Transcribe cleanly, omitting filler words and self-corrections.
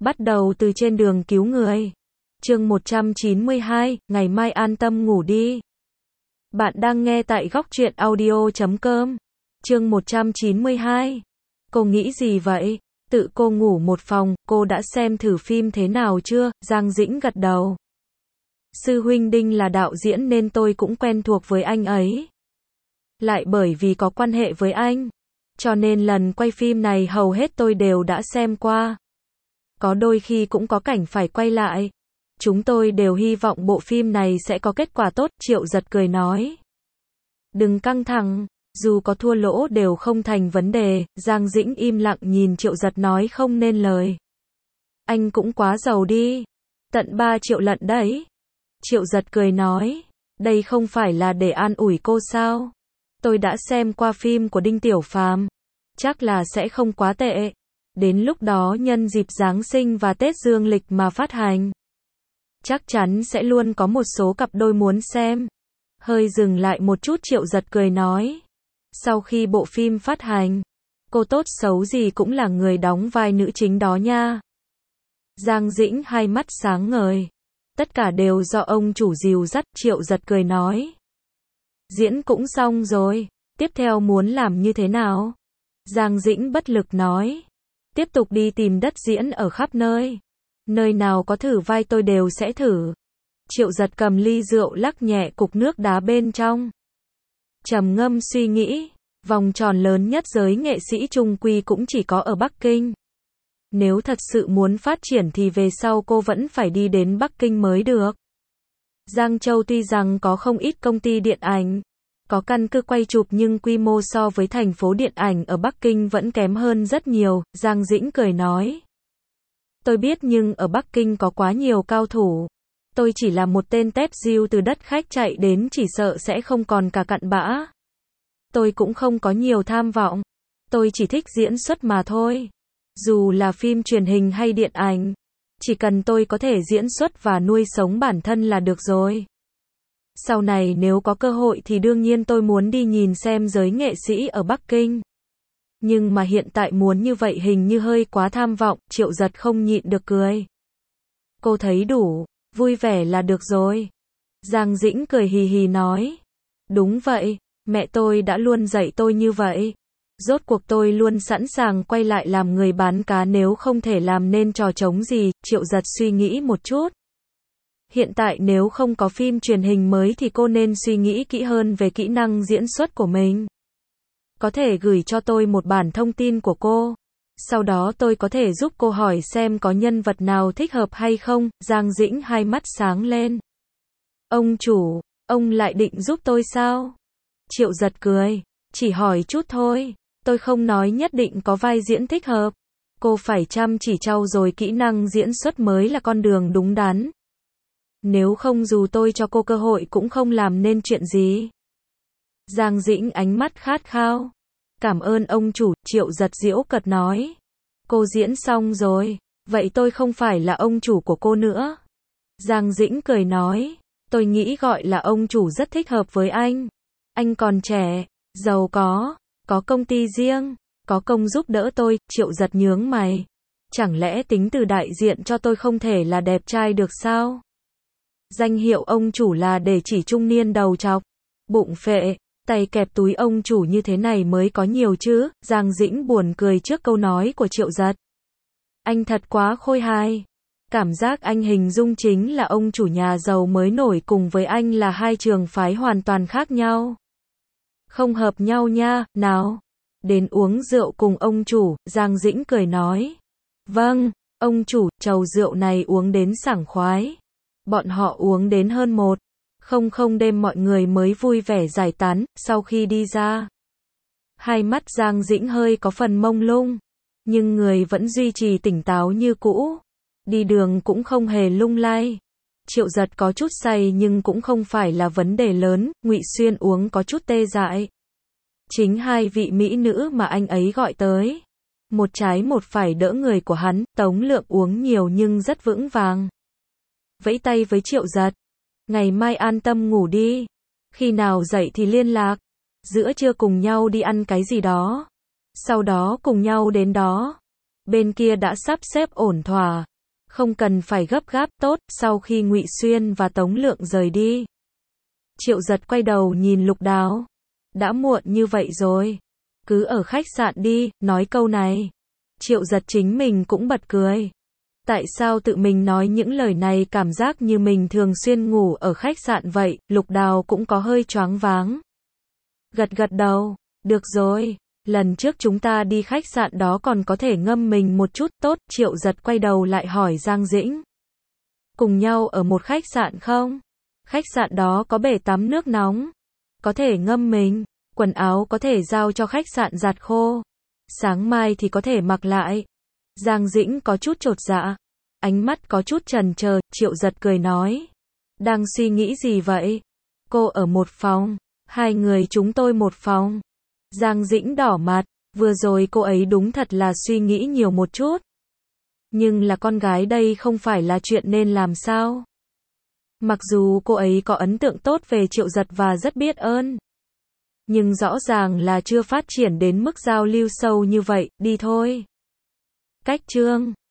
Bắt đầu từ trên đường cứu người. Chương 192, ngày mai an tâm ngủ đi. Bạn đang nghe tại góc truyện audio.com. Chương 192. Cô nghĩ gì vậy? Tự cô ngủ một phòng, cô đã xem thử phim thế nào chưa? Giang Dĩnh gật đầu. Sư huynh Đinh là đạo diễn nên tôi cũng quen thuộc với anh ấy. Lại bởi vì có quan hệ với anh, cho nên lần quay phim này hầu hết tôi đều đã xem qua. Có đôi khi cũng có cảnh phải quay lại. Chúng tôi đều hy vọng bộ phim này sẽ có kết quả tốt, Triệu Giật cười nói. Đừng căng thẳng, dù có thua lỗ đều không thành vấn đề. Giang Dĩnh im lặng nhìn Triệu Giật nói không nên lời. Anh cũng quá giàu đi. Tận 3 triệu lận đấy. Triệu Giật cười nói. Đây không phải là để an ủi cô sao? Tôi đã xem qua phim của Đinh Tiểu Phàm. Chắc là sẽ không quá tệ. Đến lúc đó nhân dịp Giáng sinh và Tết Dương lịch mà phát hành, chắc chắn sẽ luôn có một số cặp đôi muốn xem. Hơi dừng lại một chút, Triệu Giật cười nói. Sau khi bộ phim phát hành, cô tốt xấu gì cũng là người đóng vai nữ chính đó nha. Giang Dĩnh hai mắt sáng ngời. Tất cả đều do ông chủ dìu dắt, Triệu Giật cười nói. Diễn cũng xong rồi, tiếp theo muốn làm như thế nào? Giang Dĩnh bất lực nói. Tiếp tục đi tìm đất diễn ở khắp nơi. Nơi nào có thử vai tôi đều sẽ thử. Triệu Giật cầm ly rượu lắc nhẹ cục nước đá bên trong. Trầm ngâm suy nghĩ, vòng tròn lớn nhất giới nghệ sĩ chung quy cũng chỉ có ở Bắc Kinh. Nếu thật sự muốn phát triển thì về sau cô vẫn phải đi đến Bắc Kinh mới được. Giang Châu tuy rằng có không ít công ty điện ảnh, có căn cứ quay chụp nhưng quy mô so với thành phố điện ảnh ở Bắc Kinh vẫn kém hơn rất nhiều. Giang Dĩnh cười nói. Tôi biết nhưng ở Bắc Kinh có quá nhiều cao thủ. Tôi chỉ là một tên tép diêu từ đất khách chạy đến, chỉ sợ sẽ không còn cả cặn bã. Tôi cũng không có nhiều tham vọng. Tôi chỉ thích diễn xuất mà thôi. Dù là phim truyền hình hay điện ảnh, chỉ cần tôi có thể diễn xuất và nuôi sống bản thân là được rồi. Sau này nếu có cơ hội thì đương nhiên tôi muốn đi nhìn xem giới nghệ sĩ ở Bắc Kinh. Nhưng mà hiện tại muốn như vậy hình như hơi quá tham vọng. Triệu Giật không nhịn được cười. Cô thấy đủ, vui vẻ là được rồi. Giang Dĩnh cười hì hì nói. Đúng vậy, mẹ tôi đã luôn dạy tôi như vậy. Rốt cuộc tôi luôn sẵn sàng quay lại làm người bán cá nếu không thể làm nên trò trống gì. Triệu Giật suy nghĩ một chút. Hiện tại nếu không có phim truyền hình mới thì cô nên suy nghĩ kỹ hơn về kỹ năng diễn xuất của mình. Có thể gửi cho tôi một bản thông tin của cô. Sau đó tôi có thể giúp cô hỏi xem có nhân vật nào thích hợp hay không. Giang Dĩnh hai mắt sáng lên. Ông chủ, ông lại định giúp tôi sao? Triệu Giật cười. Chỉ hỏi chút thôi. Tôi không nói nhất định có vai diễn thích hợp. Cô phải chăm chỉ trau dồi kỹ năng diễn xuất mới là con đường đúng đắn. Nếu không dù tôi cho cô cơ hội cũng không làm nên chuyện gì. Giang Dĩnh ánh mắt khát khao. Cảm ơn ông chủ, Triệu Giật giễu cợt nói. Cô diễn xong rồi, vậy tôi không phải là ông chủ của cô nữa. Giang Dĩnh cười nói. Tôi nghĩ gọi là ông chủ rất thích hợp với anh. Anh còn trẻ, giàu có công ty riêng, có công giúp đỡ tôi. Triệu Giật nhướng mày. Chẳng lẽ tính từ đại diện cho tôi không thể là đẹp trai được sao? Danh hiệu ông chủ là để chỉ trung niên đầu trọc, bụng phệ, tay kẹp túi ông chủ như thế này mới có nhiều chứ. Giang Dĩnh buồn cười trước câu nói của Triệu Giật. Anh thật quá khôi hài. Cảm giác anh hình dung chính là ông chủ nhà giàu mới nổi cùng với anh là hai trường phái hoàn toàn khác nhau. Không hợp nhau nha, nào. Đến uống rượu cùng ông chủ, Giang Dĩnh cười nói. Vâng, ông chủ, chầu rượu này uống đến sảng khoái. Bọn họ uống đến hơn 1:00 đêm mọi người mới vui vẻ giải tán. Sau khi đi ra, hai mắt Giang Dĩnh hơi có phần mông lung, nhưng người vẫn duy trì tỉnh táo như cũ. Đi đường cũng không hề lung lay. Triệu Giật có chút say nhưng cũng không phải là vấn đề lớn. Ngụy Xuyên uống có chút tê dại. Chính hai vị mỹ nữ mà anh ấy gọi tới, một trái một phải đỡ người của hắn. Tống Lượng uống nhiều nhưng rất vững vàng, vẫy tay với Triệu Giật. Ngày mai an tâm ngủ đi. Khi nào dậy thì liên lạc. Giữa trưa cùng nhau đi ăn cái gì đó. Sau đó cùng nhau đến đó. Bên kia đã sắp xếp ổn thỏa. Không cần phải gấp gáp, tốt. Sau khi Ngụy Xuyên và Tống Lượng rời đi, Triệu Giật quay đầu nhìn Lục Đào. Đã muộn như vậy rồi, cứ ở khách sạn đi. Nói câu này, Triệu Giật chính mình cũng bật cười. Tại sao tự mình nói những lời này cảm giác như mình thường xuyên ngủ ở khách sạn vậy? Lục Đào cũng có hơi choáng váng. Gật gật đầu, được rồi, lần trước chúng ta đi khách sạn đó còn có thể ngâm mình một chút, tốt. Triệu Giật quay đầu lại hỏi Giang Dĩnh. Cùng nhau ở một khách sạn không? Khách sạn đó có bể tắm nước nóng, có thể ngâm mình, quần áo có thể giao cho khách sạn giặt khô, sáng mai thì có thể mặc lại. Giang Dĩnh có chút chột dạ, ánh mắt có chút chần chờ. Triệu Giật cười nói, đang suy nghĩ gì vậy? Cô ở một phòng, hai người chúng tôi một phòng. Giang Dĩnh đỏ mặt, vừa rồi cô ấy đúng thật là suy nghĩ nhiều một chút. Nhưng là con gái đây không phải là chuyện nên làm sao? Mặc dù cô ấy có ấn tượng tốt về Triệu Giật và rất biết ơn, nhưng rõ ràng là chưa phát triển đến mức giao lưu sâu như vậy. Đi thôi. Cách chương